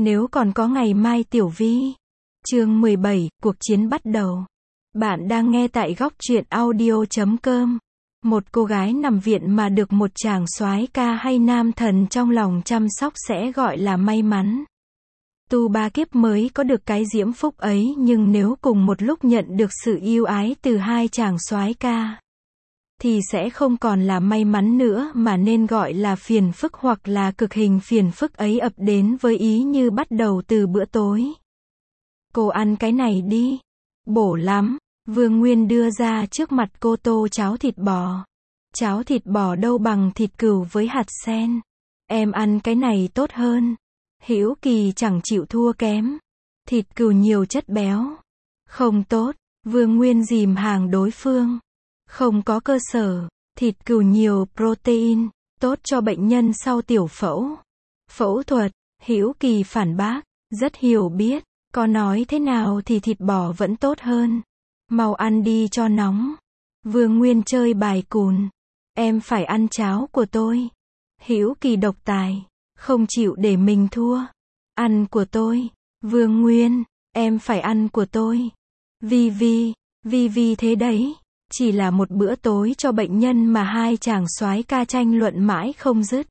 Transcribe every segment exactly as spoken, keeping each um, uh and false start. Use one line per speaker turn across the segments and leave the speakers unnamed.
Nếu còn có ngày mai tiểu vi. Chương mười bảy, cuộc chiến bắt đầu. Bạn đang nghe tại góc truyện audio chấm com. Một cô gái nằm viện mà được một chàng soái ca hay nam thần trong lòng chăm sóc sẽ gọi là may mắn. Tu ba kiếp mới có được cái diễm phúc ấy, nhưng nếu cùng một lúc nhận được sự yêu ái từ hai chàng soái ca, thì sẽ không còn là may mắn nữa mà nên gọi là phiền phức, hoặc là cực hình phiền phức ấy ập đến với ý như bắt đầu từ bữa tối. Cô ăn cái này đi. Bổ lắm. Vương Nguyên đưa ra trước mặt cô tô cháo thịt bò. Cháo thịt bò đâu bằng thịt cừu với hạt sen. Em ăn cái này tốt hơn. Hữu Kỳ chẳng chịu thua kém. Thịt cừu nhiều chất béo. Không tốt. Vương Nguyên dìm hàng đối phương. Không có cơ sở. Thịt cừu nhiều protein, tốt cho bệnh nhân sau tiểu phẫu. Phẫu thuật. Hữu Kỳ phản bác. Rất hiểu biết. Có nói thế nào thì thịt bò vẫn tốt hơn. Mau ăn đi cho nóng. Vương Nguyên chơi bài cùn. Em phải ăn cháo của tôi. Hữu Kỳ độc tài. Không chịu để mình thua. Ăn của tôi. Vương Nguyên. Em phải ăn của tôi. Vi Vi. Vi Vi thế đấy. Chỉ là một bữa tối cho bệnh nhân mà hai chàng soái ca tranh luận mãi không dứt.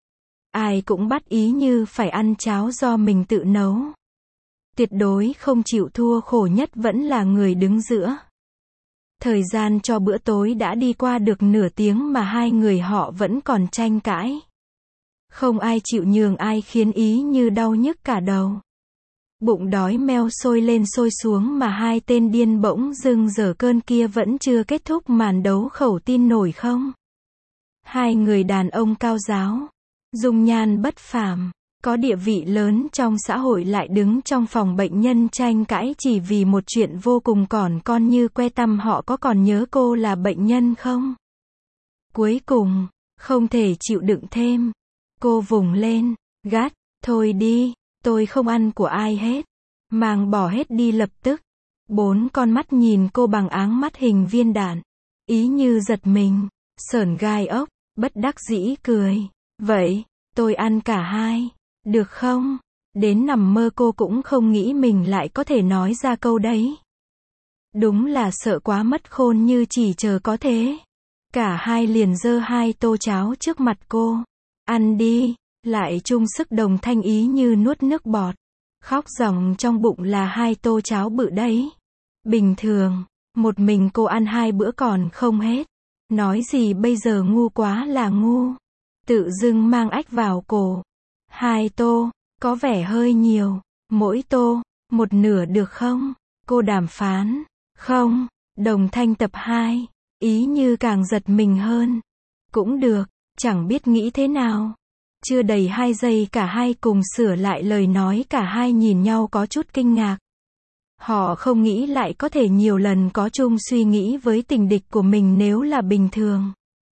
Ai cũng bắt ý như phải ăn cháo do mình tự nấu. Tuyệt đối không chịu thua, khổ nhất vẫn là người đứng giữa. Thời gian cho bữa tối đã đi qua được nửa tiếng mà hai người họ vẫn còn tranh cãi. Không ai chịu nhường ai, khiến ý như đau nhức cả đầu. Bụng đói meo sôi lên sôi xuống mà hai tên điên bỗng dưng dở cơn kia vẫn chưa kết thúc màn đấu khẩu, tin nổi không? Hai người đàn ông cao giáo, dung nhan bất phàm, có địa vị lớn trong xã hội lại đứng trong phòng bệnh nhân tranh cãi chỉ vì một chuyện vô cùng còn con như que tăm. Họ có còn nhớ cô là bệnh nhân không? Cuối cùng, không thể chịu đựng thêm. Cô vùng lên, gắt, thôi đi, tôi không ăn của ai hết. Mang bỏ hết đi lập tức. Bốn con mắt nhìn cô bằng áng mắt hình viên đạn. Ý như giật mình, sởn gai ốc, bất đắc dĩ cười. Vậy, tôi ăn cả hai. Được không? Đến nằm mơ cô cũng không nghĩ mình lại có thể nói ra câu đấy. Đúng là sợ quá mất khôn, như chỉ chờ có thế. Cả hai liền giơ hai tô cháo trước mặt cô. Ăn đi. Lại chung sức đồng thanh ý như nuốt nước bọt. Khóc ròng trong bụng là hai tô cháo bự đấy. Bình thường, một mình cô ăn hai bữa còn không hết. Nói gì bây giờ, ngu quá là ngu. Tự dưng mang ách vào cổ. Hai tô, có vẻ hơi nhiều. Mỗi tô, một nửa được không? Cô đàm phán. Không, đồng thanh tập hai. Ý như càng giật mình hơn. Cũng được, chẳng biết nghĩ thế nào. Chưa đầy hai giây cả hai cùng sửa lại lời nói, cả hai nhìn nhau có chút kinh ngạc. Họ không nghĩ lại có thể nhiều lần có chung suy nghĩ với tình địch của mình. Nếu là bình thường,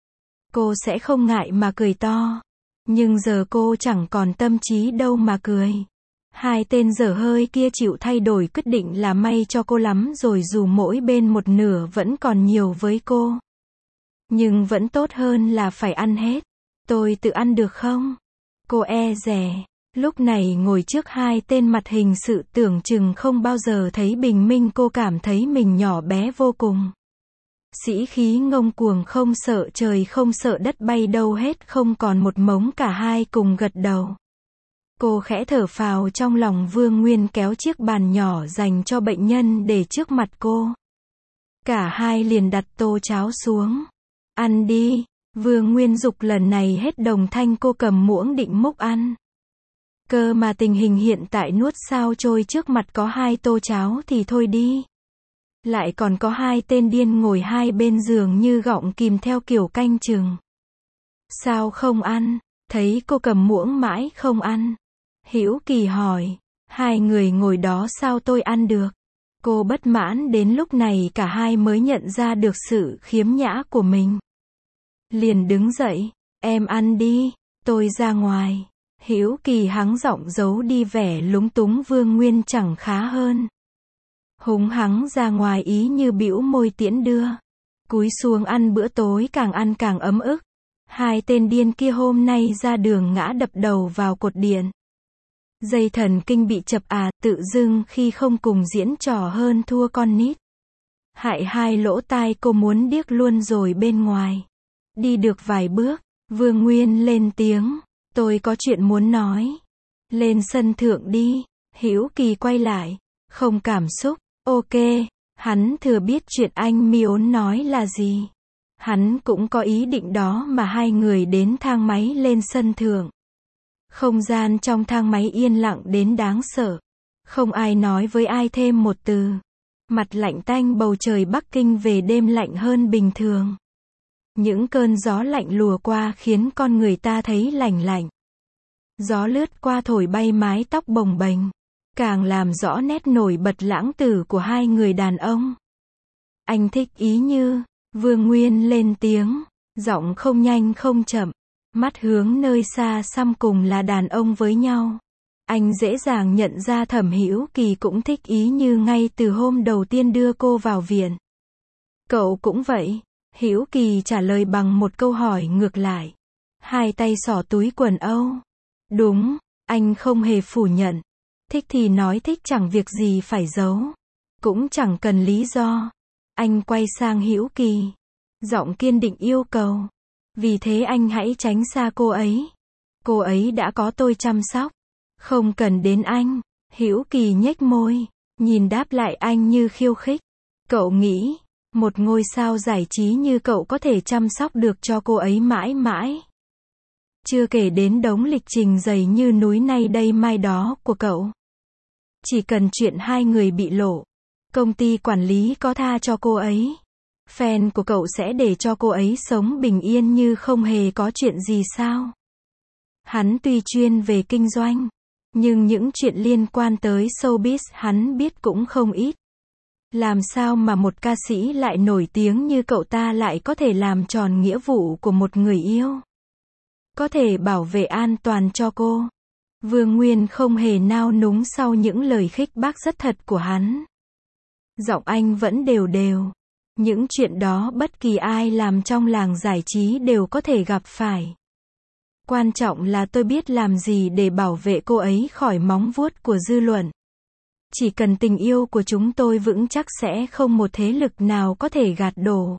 cô sẽ không ngại mà cười to. Nhưng giờ cô chẳng còn tâm trí đâu mà cười. Hai tên dở hơi kia chịu thay đổi quyết định là may cho cô lắm rồi, dù mỗi bên một nửa vẫn còn nhiều với cô. Nhưng vẫn tốt hơn là phải ăn hết. Tôi tự ăn được không? Cô e dè. Lúc này ngồi trước hai tên mặt hình sự tưởng chừng không bao giờ thấy bình minh, cô cảm thấy mình nhỏ bé vô cùng. Sĩ khí ngông cuồng, không sợ trời không sợ đất, bay đâu hết không còn một mống. Cả hai cùng gật đầu. Cô khẽ thở phào trong lòng. Vương Nguyên kéo chiếc bàn nhỏ dành cho bệnh nhân để trước mặt cô. Cả hai liền đặt tô cháo xuống. Ăn đi. Vương Nguyên dục lần này hết đồng thanh. Cô cầm muỗng định múc ăn. Cơ mà tình hình hiện tại nuốt sao trôi, trước mặt có hai tô cháo thì thôi đi. Lại còn có hai tên điên ngồi hai bên giường như gọng kìm theo kiểu canh chừng. Sao không ăn? Thấy cô cầm muỗng mãi không ăn. Hữu Kỳ hỏi. Hai người ngồi đó sao tôi ăn được? Cô bất mãn. Đến lúc này cả hai mới nhận ra được sự khiếm nhã của mình. Liền đứng dậy. Em ăn đi, tôi ra ngoài. Hữu Kỳ hắng giọng giấu đi vẻ lúng túng. Vương Nguyên chẳng khá hơn. Húng hắng ra ngoài, ý như bĩu môi tiễn đưa. Cúi xuống ăn bữa tối, càng ăn càng ấm ức. Hai tên điên kia hôm nay ra đường ngã đập đầu vào cột điện. Dây thần kinh bị chập à, tự dưng khi không cùng diễn trò hơn thua con nít. Hại hai lỗ tai cô muốn điếc luôn rồi bên ngoài. Đi được vài bước, Vương Nguyên lên tiếng, tôi có chuyện muốn nói. Lên sân thượng đi. Hữu Kỳ quay lại, không cảm xúc, ok, hắn thừa biết chuyện anh Miôn nói là gì. Hắn cũng có ý định đó mà hai người đến thang máy lên sân thượng. Không gian trong thang máy yên lặng đến đáng sợ. Không ai nói với ai thêm một từ. Mặt lạnh tanh bầu trời Bắc Kinh về đêm lạnh hơn bình thường. Những cơn gió lạnh lùa qua khiến con người ta thấy lành lạnh. Gió lướt qua thổi bay mái tóc bồng bềnh, càng làm rõ nét nổi bật lãng tử của hai người đàn ông. Anh thích ý như, Vương Nguyên lên tiếng, giọng không nhanh không chậm, mắt hướng nơi xa xăm cùng là đàn ông với nhau. Anh dễ dàng nhận ra Thẩm Hữu Kỳ cũng thích ý như ngay từ hôm đầu tiên đưa cô vào viện. Cậu cũng vậy, Hữu Kỳ trả lời bằng một câu hỏi ngược lại. Hai tay xỏ túi quần âu. Đúng, anh không hề phủ nhận. Thích thì nói thích, chẳng việc gì phải giấu. Cũng chẳng cần lý do. Anh quay sang Hữu Kỳ. Giọng kiên định yêu cầu. Vì thế anh hãy tránh xa cô ấy. Cô ấy đã có tôi chăm sóc. Không cần đến anh. Hữu Kỳ nhếch môi, nhìn đáp lại anh như khiêu khích. Cậu nghĩ, một ngôi sao giải trí như cậu có thể chăm sóc được cho cô ấy mãi mãi. Chưa kể đến đống lịch trình dày như núi nay đây mai đó của cậu. Chỉ cần chuyện hai người bị lộ, công ty quản lý có tha cho cô ấy. Fan của cậu sẽ để cho cô ấy sống bình yên như không hề có chuyện gì sao? Hắn tuy chuyên về kinh doanh, nhưng những chuyện liên quan tới showbiz hắn biết cũng không ít. Làm sao mà một ca sĩ lại nổi tiếng như cậu ta lại có thể làm tròn nghĩa vụ của một người yêu? Có thể bảo vệ an toàn cho cô. Vương Nguyên không hề nao núng sau những lời khích bác rất thật của hắn. Giọng anh vẫn đều đều. Những chuyện đó bất kỳ ai làm trong làng giải trí đều có thể gặp phải. Quan trọng là tôi biết làm gì để bảo vệ cô ấy khỏi móng vuốt của dư luận. Chỉ cần tình yêu của chúng tôi vững chắc sẽ không một thế lực nào có thể gạt đổ.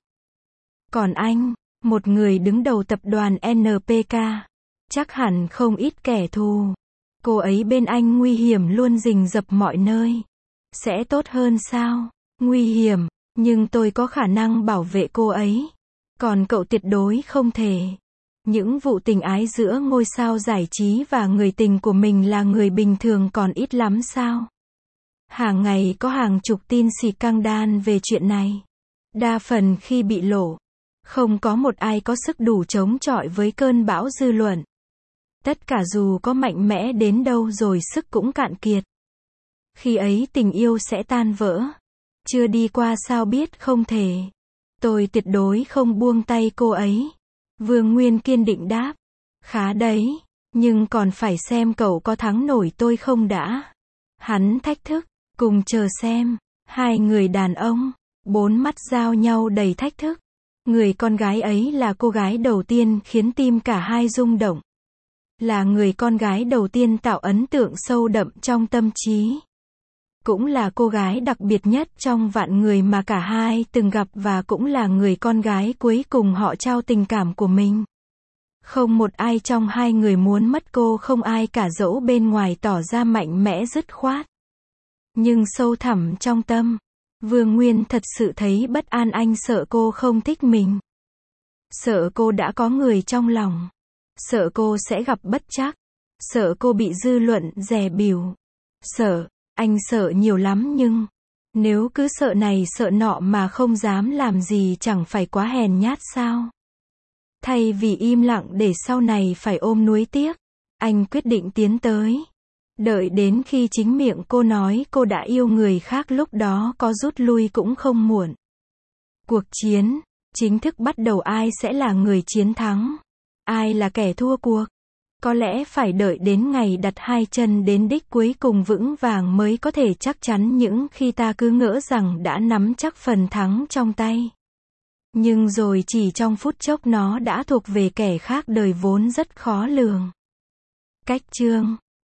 Còn anh, một người đứng đầu tập đoàn en pê ca, chắc hẳn không ít kẻ thù. Cô ấy bên anh nguy hiểm luôn rình rập mọi nơi. Sẽ tốt hơn sao? Nguy hiểm, nhưng tôi có khả năng bảo vệ cô ấy. Còn cậu tuyệt đối không thể. Những vụ tình ái giữa ngôi sao giải trí và người tình của mình là người bình thường còn ít lắm sao? Hàng ngày có hàng chục tin xì căng đan về chuyện này. Đa phần khi bị lộ, không có một ai có sức đủ chống chọi với cơn bão dư luận. Tất cả dù có mạnh mẽ đến đâu rồi sức cũng cạn kiệt. Khi ấy tình yêu sẽ tan vỡ. Chưa đi qua sao biết không thể. Tôi tuyệt đối không buông tay cô ấy. Vương Nguyên kiên định đáp. Khá đấy, nhưng còn phải xem cậu có thắng nổi tôi không đã. Hắn thách thức, cùng chờ xem. Hai người đàn ông, bốn mắt giao nhau đầy thách thức. Người con gái ấy là cô gái đầu tiên khiến tim cả hai rung động. Là người con gái đầu tiên tạo ấn tượng sâu đậm trong tâm trí. Cũng là cô gái đặc biệt nhất trong vạn người mà cả hai từng gặp và cũng là người con gái cuối cùng họ trao tình cảm của mình. Không một ai trong hai người muốn mất cô, không ai cả dẫu bên ngoài tỏ ra mạnh mẽ dứt khoát. Nhưng sâu thẳm trong tâm, Vương Nguyên thật sự thấy bất an. Anh sợ cô không thích mình. Sợ cô đã có người trong lòng. Sợ cô sẽ gặp bất trắc. Sợ cô bị dư luận dè bỉu. Sợ, anh sợ nhiều lắm nhưng, nếu cứ sợ này sợ nọ mà không dám làm gì chẳng phải quá hèn nhát sao? Thay vì im lặng để sau này phải ôm nuối tiếc, anh quyết định tiến tới. Đợi đến khi chính miệng cô nói cô đã yêu người khác, lúc đó có rút lui cũng không muộn. Cuộc chiến chính thức bắt đầu. Ai sẽ là người chiến thắng? Ai là kẻ thua cuộc? Có lẽ phải đợi đến ngày đặt hai chân đến đích cuối cùng vững vàng mới có thể chắc chắn, những khi ta cứ ngỡ rằng đã nắm chắc phần thắng trong tay. Nhưng rồi chỉ trong phút chốc nó đã thuộc về kẻ khác. Đời vốn rất khó lường. Cách chương